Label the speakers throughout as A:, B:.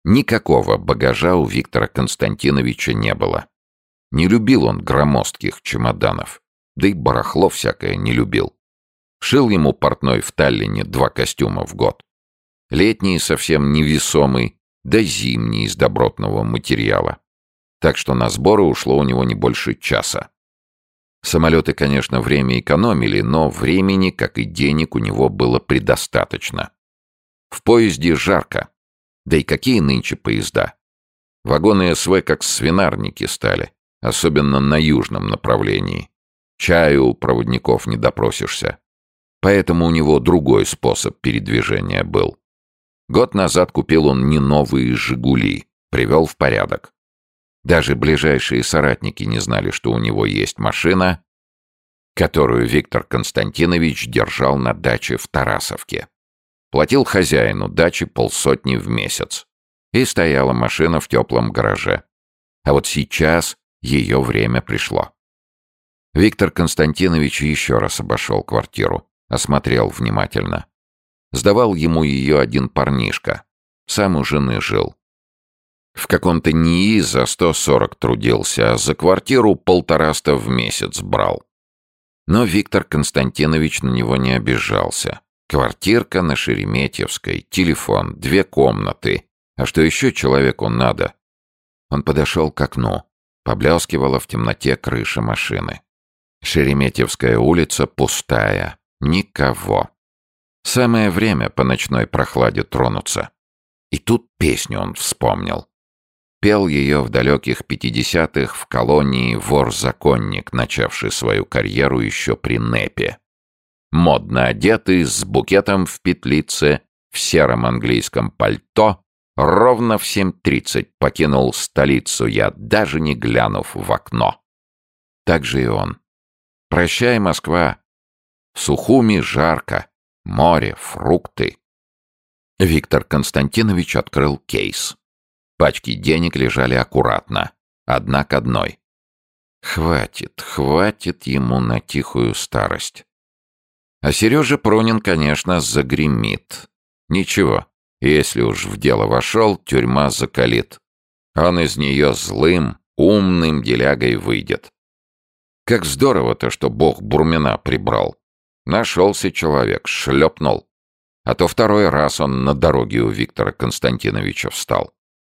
A: Никакого багажа у Виктора Константиновича не было. Не любил он громоздких чемоданов, да и барахло всякое не любил. Шил ему портной в Таллине 2 костюма в год. Летний совсем невесомый, да зимний из добротного материала. Так что на сборы ушло у него не больше часа. Самолеты, конечно, время экономили, но времени, как и денег, у него было предостаточно. В поезде жарко. Да и какие нынче поезда? Вагоны СВ как свинарники стали, особенно на южном направлении. Чаю у проводников не допросишься. Поэтому у него другой способ передвижения был. Год назад купил он не новые «Жигули», привел в порядок. Даже ближайшие соратники не знали, что у него есть машина, которую Виктор Константинович держал на даче в Тарасовке. Платил хозяину дачи 500 в месяц. И стояла машина в теплом гараже. А вот сейчас ее время пришло. Виктор Константинович еще раз обошел квартиру, осмотрел внимательно. Сдавал ему ее один парнишка. Сам у жены жил. В каком-то НИИ за 140 трудился, а за квартиру 150 в месяц брал. Но Виктор Константинович на него не обижался. Квартирка на Шереметьевской, телефон, 2 комнаты. А что еще человеку надо? Он подошел к окну. Поблескивала в темноте крыша машины. Шереметьевская улица пустая. Никого. Самое время по ночной прохладе тронуться. И тут песню он вспомнил. Пел ее в далеких 50-х в колонии вор-законник, начавший свою карьеру еще при НЭПе. Модно одетый, с букетом в петлице, в сером английском пальто, ровно в 7:30 покинул столицу я, даже не глянув в окно. Так же и он. Прощай, Москва. В Сухуми жарко, море, фрукты. Виктор Константинович открыл кейс. Пачки денег лежали аккуратно, одна к одной. Хватит ему на тихую старость. А Сережа Пронин, конечно, загремит. Ничего, если уж в дело вошел, тюрьма закалит. Он из нее злым, умным делягой выйдет. Как здорово-то, что бог Бурмина прибрал. Нашелся человек, шлепнул. А то 2-й раз он на дороге у Виктора Константиновича встал.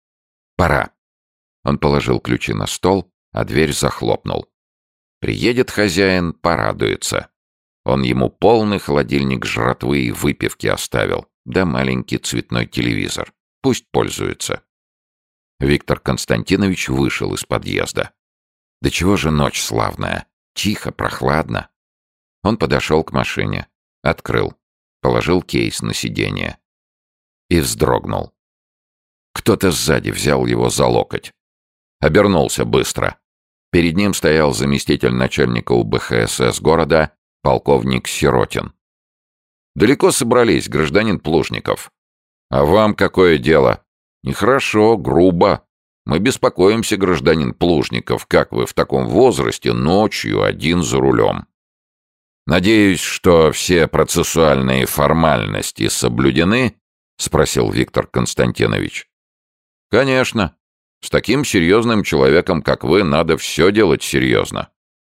A: Пора. Он положил ключи на стол, а дверь захлопнул. Приедет хозяин, порадуется. Он ему полный холодильник жратвы и выпивки оставил, да маленький цветной телевизор. Пусть пользуется. Виктор Константинович вышел из подъезда. Да чего же ночь славная? Тихо, прохладно. Он подошел к машине, открыл, положил кейс на сиденье и вздрогнул. Кто-то сзади взял его за локоть. Обернулся быстро. Перед ним стоял заместитель начальника УБХСС города, полковник Сиротин. «Далеко собрались, гражданин Плужников?» «А вам какое дело?» «Нехорошо, грубо. Мы беспокоимся, гражданин Плужников, как вы в таком возрасте ночью один за рулем?» «Надеюсь, что все процессуальные формальности соблюдены?» — спросил Виктор Константинович. «Конечно. С таким серьезным человеком, как вы, надо все делать серьезно.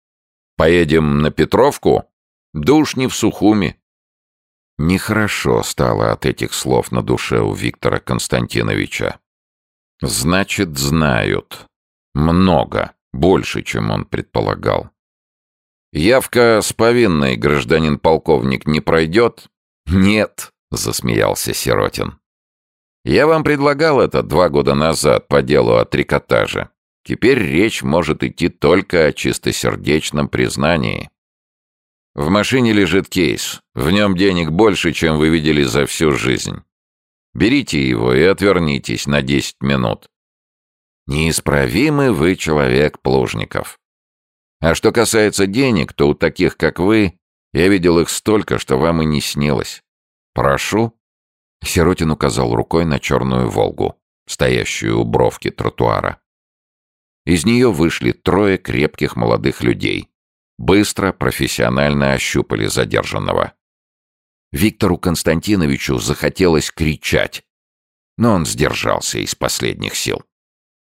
A: Поедем на Петровку? Да уж не в Сухуми». Нехорошо стало от этих слов на душе у Виктора Константиновича. Значит, знают. Много. Больше, чем он предполагал. «Явка с повинной, гражданин полковник, не пройдет?» «Нет», — засмеялся Сиротин. «Я вам предлагал это 2 года назад по делу о трикотаже. Теперь речь может идти только о чистосердечном признании. В машине лежит кейс. В нем денег больше, чем вы видели за всю жизнь. Берите его и отвернитесь на 10 минут. Неисправимый вы человек, Плужников. А что касается денег, то у таких, как вы, я видел их столько, что вам и не снилось. Прошу». Сиротин указал рукой на черную «Волгу», стоящую у бровки тротуара. Из нее вышли 3 крепких молодых людей. Быстро, профессионально ощупали задержанного. Виктору Константиновичу захотелось кричать. но он сдержался из последних сил.